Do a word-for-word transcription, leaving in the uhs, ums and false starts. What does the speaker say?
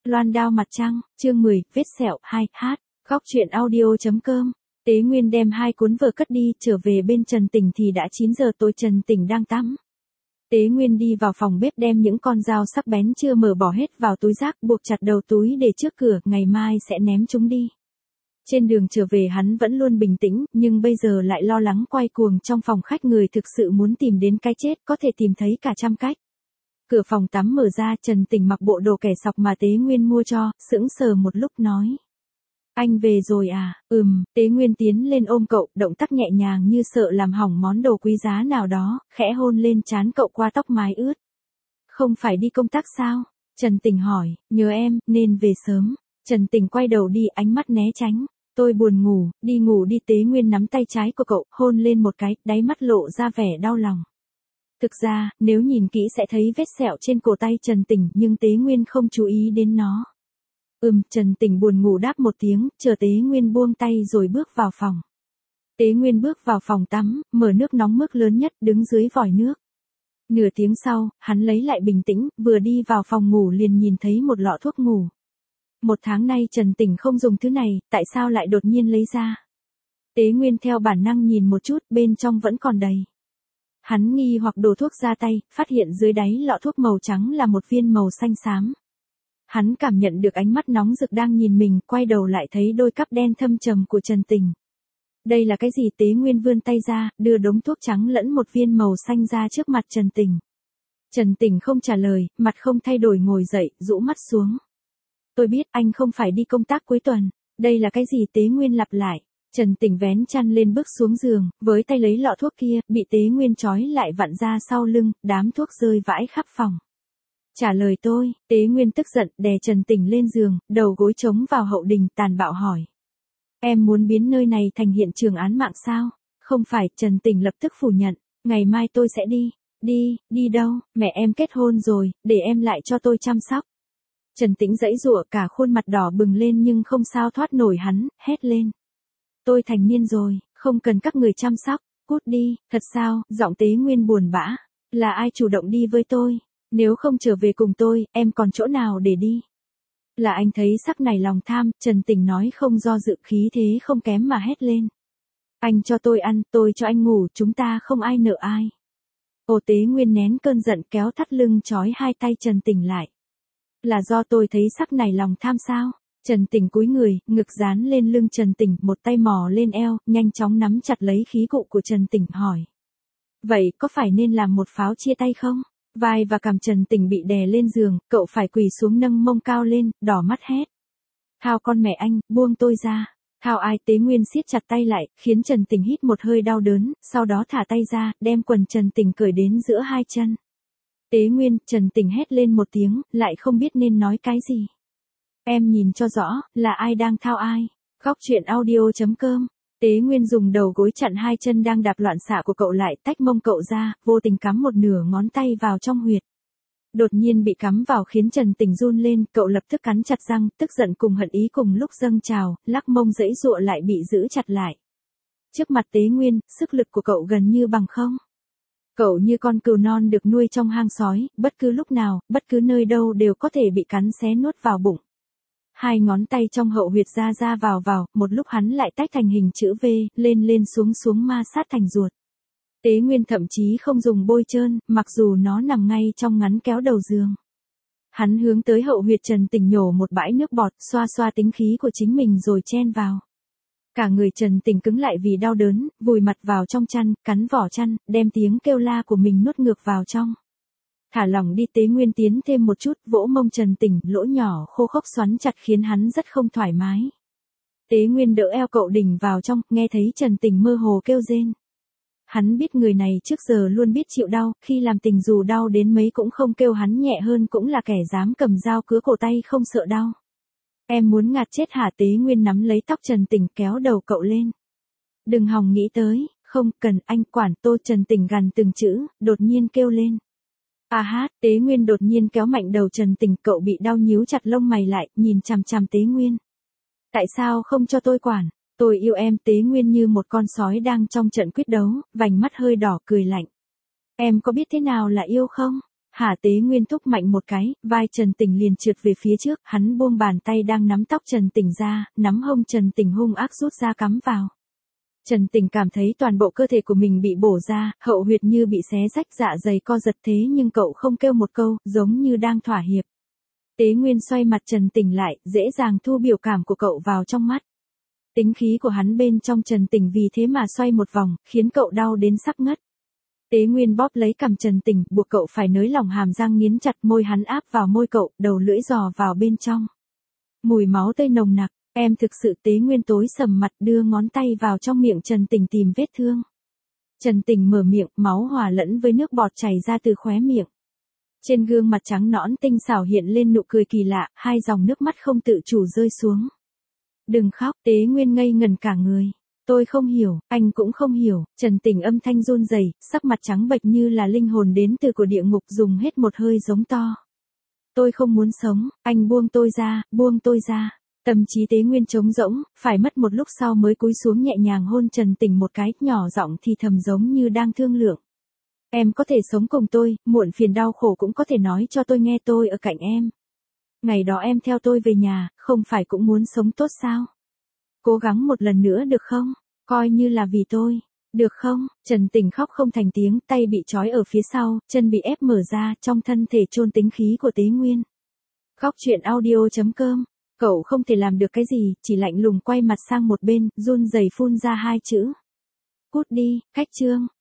Loan đao mặt trăng, chương mười, vết sẹo, hai, hát, góc truyện audio.com. Tế Nguyên đem hai cuốn vở cất đi, trở về bên Trần Tình thì đã chín giờ tối. Trần Tình đang tắm. Tế Nguyên đi vào phòng bếp đem những con dao sắc bén chưa mở bỏ hết vào túi rác, buộc chặt đầu túi để trước cửa, ngày mai sẽ ném chúng đi. Trên đường trở về hắn vẫn luôn bình tĩnh, nhưng bây giờ lại lo lắng quay cuồng. Trong phòng khách người thực sự muốn tìm đến cái chết, có thể tìm thấy cả trăm cách. Cửa phòng tắm mở ra, Trần Tình mặc bộ đồ kẻ sọc mà Tế Nguyên mua cho, sững sờ một lúc nói. Anh về rồi à? Ừm, Tế Nguyên tiến lên ôm cậu, động tác nhẹ nhàng như sợ làm hỏng món đồ quý giá nào đó, khẽ hôn lên trán cậu qua tóc mái ướt. Không phải đi công tác sao? Trần Tình hỏi, nhớ em, nên về sớm. Trần Tình quay đầu đi, ánh mắt né tránh. Tôi buồn ngủ, đi ngủ đi. Tế Nguyên nắm tay trái của cậu, hôn lên một cái, đáy mắt lộ ra vẻ đau lòng. Thực ra, nếu nhìn kỹ sẽ thấy vết sẹo trên cổ tay Trần Tình, nhưng Tế Nguyên không chú ý đến nó. Ừm, Trần Tình buồn ngủ đáp một tiếng, chờ Tế Nguyên buông tay rồi bước vào phòng. Tế Nguyên bước vào phòng tắm, mở nước nóng mức lớn nhất, đứng dưới vòi nước. Nửa tiếng sau, hắn lấy lại bình tĩnh, vừa đi vào phòng ngủ liền nhìn thấy một lọ thuốc ngủ. Một tháng nay Trần Tình không dùng thứ này, tại sao lại đột nhiên lấy ra? Tế Nguyên theo bản năng nhìn một chút, bên trong vẫn còn đầy. Hắn nghi hoặc đổ thuốc ra tay, phát hiện dưới đáy lọ thuốc màu trắng là một viên màu xanh xám. Hắn cảm nhận được ánh mắt nóng rực đang nhìn mình, quay đầu lại thấy đôi cắp đen thâm trầm của Trần Tình. Đây là cái gì? Tế Nguyên vươn tay ra, đưa đống thuốc trắng lẫn một viên màu xanh ra trước mặt Trần Tình. Trần Tình không trả lời, mặt không thay đổi ngồi dậy, rũ mắt xuống. Tôi biết anh không phải đi công tác cuối tuần. Đây là cái gì? Tế Nguyên lặp lại. Trần Tình vén chăn lên bước xuống giường, với tay lấy lọ thuốc kia, bị Tế Nguyên trói lại vặn ra sau lưng, đám thuốc rơi vãi khắp phòng. Trả lời tôi. Tế Nguyên tức giận, đè Trần Tình lên giường, đầu gối chống vào hậu đình, tàn bạo hỏi. Em muốn biến nơi này thành hiện trường án mạng sao? Không phải. Trần Tình lập tức phủ nhận. Ngày mai tôi sẽ đi. Đi, đi đâu? Mẹ em kết hôn rồi, để em lại cho tôi chăm sóc. Trần Tĩnh giãy giụa, cả khuôn mặt đỏ bừng lên nhưng không sao thoát nổi hắn, hét lên. Tôi thành niên rồi, không cần các người chăm sóc, cút đi. Thật sao? Giọng Tế Nguyên buồn bã. Là ai chủ động đi với tôi? Nếu không trở về cùng tôi, em còn chỗ nào để đi? Là anh thấy sắc này lòng tham. Trần Tình nói không do dự, khí thế không kém mà hét lên. Anh cho tôi ăn, tôi cho anh ngủ, chúng ta không ai nợ ai. Ô. Tế Nguyên nén cơn giận, kéo thắt lưng trói hai tay Trần Tình lại. Là do tôi thấy sắc này lòng tham sao? Trần Tình cúi người, ngực dán lên lưng Trần Tình, một tay mò lên eo, nhanh chóng nắm chặt lấy khí cụ của Trần Tình, hỏi. Vậy có phải nên làm một pháo chia tay không? Vai và cằm Trần Tình bị đè lên giường, cậu phải quỳ xuống nâng mông cao lên, đỏ mắt hét. Thao con mẹ anh, buông tôi ra. Thao ai? Tế Nguyên siết chặt tay lại, khiến Trần Tình hít một hơi đau đớn, sau đó thả tay ra, đem quần Trần Tình cởi đến giữa hai chân. Tế Nguyên, Trần Tình hét lên một tiếng, lại không biết nên nói cái gì. Em nhìn cho rõ, là ai đang thao ai? Góc truyện audio.com. Tế Nguyên dùng đầu gối chặn hai chân đang đạp loạn xạ của cậu lại, tách mông cậu ra, vô tình cắm một nửa ngón tay vào trong huyệt. Đột nhiên bị cắm vào khiến Trần Tình run lên, cậu lập tức cắn chặt răng, tức giận cùng hận ý cùng lúc dâng trào, lắc mông giãy giụa lại bị giữ chặt lại. Trước mặt Tế Nguyên, sức lực của cậu gần như bằng không. Cậu như con cừu non được nuôi trong hang sói, bất cứ lúc nào, bất cứ nơi đâu đều có thể bị cắn xé nuốt vào bụng. Hai ngón tay trong hậu huyệt ra ra vào vào, một lúc hắn lại tách thành hình chữ V, lên lên xuống xuống ma sát thành ruột. Tế Nguyên thậm chí không dùng bôi trơn, mặc dù nó nằm ngay trong ngắn kéo đầu giường. Hắn hướng tới hậu huyệt Trần Tình nhổ một bãi nước bọt, xoa xoa tính khí của chính mình rồi chen vào. Cả người Trần Tình cứng lại vì đau đớn, vùi mặt vào trong chăn, cắn vỏ chăn, đem tiếng kêu la của mình nuốt ngược vào trong. Thả lỏng đi. Tế Nguyên tiến thêm một chút, vỗ mông Trần Tình, lỗ nhỏ khô khốc xoắn chặt khiến hắn rất không thoải mái. Tế Nguyên đỡ eo cậu đỉnh vào trong, nghe thấy Trần Tình mơ hồ kêu rên. Hắn biết người này trước giờ luôn biết chịu đau, khi làm tình dù đau đến mấy cũng không kêu, hắn nhẹ hơn cũng là kẻ dám cầm dao cứa cổ tay không sợ đau. Em muốn ngạt chết hả? Tế Nguyên nắm lấy tóc Trần Tình, kéo đầu cậu lên. Đừng hòng nghĩ tới, không cần anh quản tôi. Trần Tình gằn từng chữ, đột nhiên kêu lên. À hát. Tế Nguyên đột nhiên kéo mạnh đầu Trần Tình, cậu bị đau nhíu chặt lông mày lại, nhìn chằm chằm Tế Nguyên. Tại sao không cho tôi quản? Tôi yêu em. Tế Nguyên như một con sói đang trong trận quyết đấu, vành mắt hơi đỏ, cười lạnh. Em có biết thế nào là yêu không? Hà Tế Nguyên thúc mạnh một cái, vai Trần Tình liền trượt về phía trước, hắn buông bàn tay đang nắm tóc Trần Tình ra, nắm hông Trần Tình hung ác rút ra cắm vào. Trần Tình cảm thấy toàn bộ cơ thể của mình bị bổ ra, hậu huyệt như bị xé rách, dạ dày co giật, thế nhưng cậu không kêu một câu, giống như đang thỏa hiệp. Tế Nguyên xoay mặt Trần Tình lại, dễ dàng thu biểu cảm của cậu vào trong mắt. Tính khí của hắn bên trong Trần Tình vì thế mà xoay một vòng, khiến cậu đau đến sắp ngất. Tế Nguyên bóp lấy cằm Trần Tình, buộc cậu phải nới lỏng hàm răng nghiến chặt, môi hắn áp vào môi cậu, đầu lưỡi dò vào bên trong. Mùi máu tươi nồng nặc, em thực sự. Tế Nguyên tối sầm mặt, đưa ngón tay vào trong miệng Trần Tình tìm vết thương. Trần Tình mở miệng, máu hòa lẫn với nước bọt chảy ra từ khóe miệng. Trên gương mặt trắng nõn tinh xảo hiện lên nụ cười kỳ lạ, hai dòng nước mắt không tự chủ rơi xuống. Đừng khóc. Tế Nguyên ngây ngần cả người. Tôi không hiểu, anh cũng không hiểu. Trần Tình âm thanh run rẩy, sắc mặt trắng bệch như là linh hồn đến từ của địa ngục, dùng hết một hơi giống to. Tôi không muốn sống, anh buông tôi ra, buông tôi ra. Tâm trí Tế Nguyên trống rỗng, phải mất một lúc sau mới cúi xuống nhẹ nhàng hôn Trần Tình một cái, nhỏ giọng thì thầm giống như đang thương lượng. Em có thể sống cùng tôi, muộn phiền đau khổ cũng có thể nói cho tôi nghe, tôi ở cạnh em. Ngày đó em theo tôi về nhà, không phải cũng muốn sống tốt sao? Cố gắng một lần nữa được không? Coi như là vì tôi. Được không? Trần Tình khóc không thành tiếng, tay bị trói ở phía sau, chân bị ép mở ra, trong thân thể chôn tính khí của Tế Nguyên. Khóc chuyện audio chấm com. Cậu không thể làm được cái gì, chỉ lạnh lùng quay mặt sang một bên, run rẩy phun ra hai chữ. Cút đi. Cách chương.